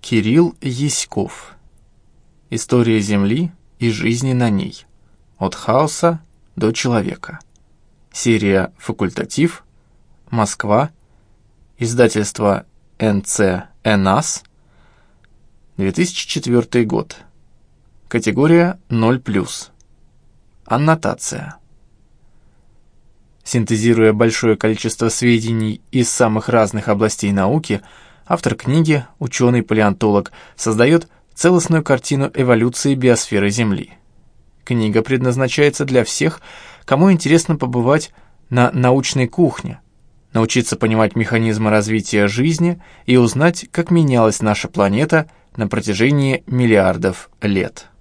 Кирилл Яськов. История Земли и жизни на ней. От хаоса до человека. Серия «Факультатив», Москва, издательство НЦ «ЭНАС», 2004 год. Категория 0+. Аннотация. Синтезируя большое количество сведений из самых разных областей науки, автор книги, ученый-палеонтолог, создает целостную картину эволюции биосферы Земли. Книга предназначается для всех, кому интересно побывать на научной кухне, научиться понимать механизмы развития жизни и узнать, как менялась наша планета на протяжении миллиардов лет.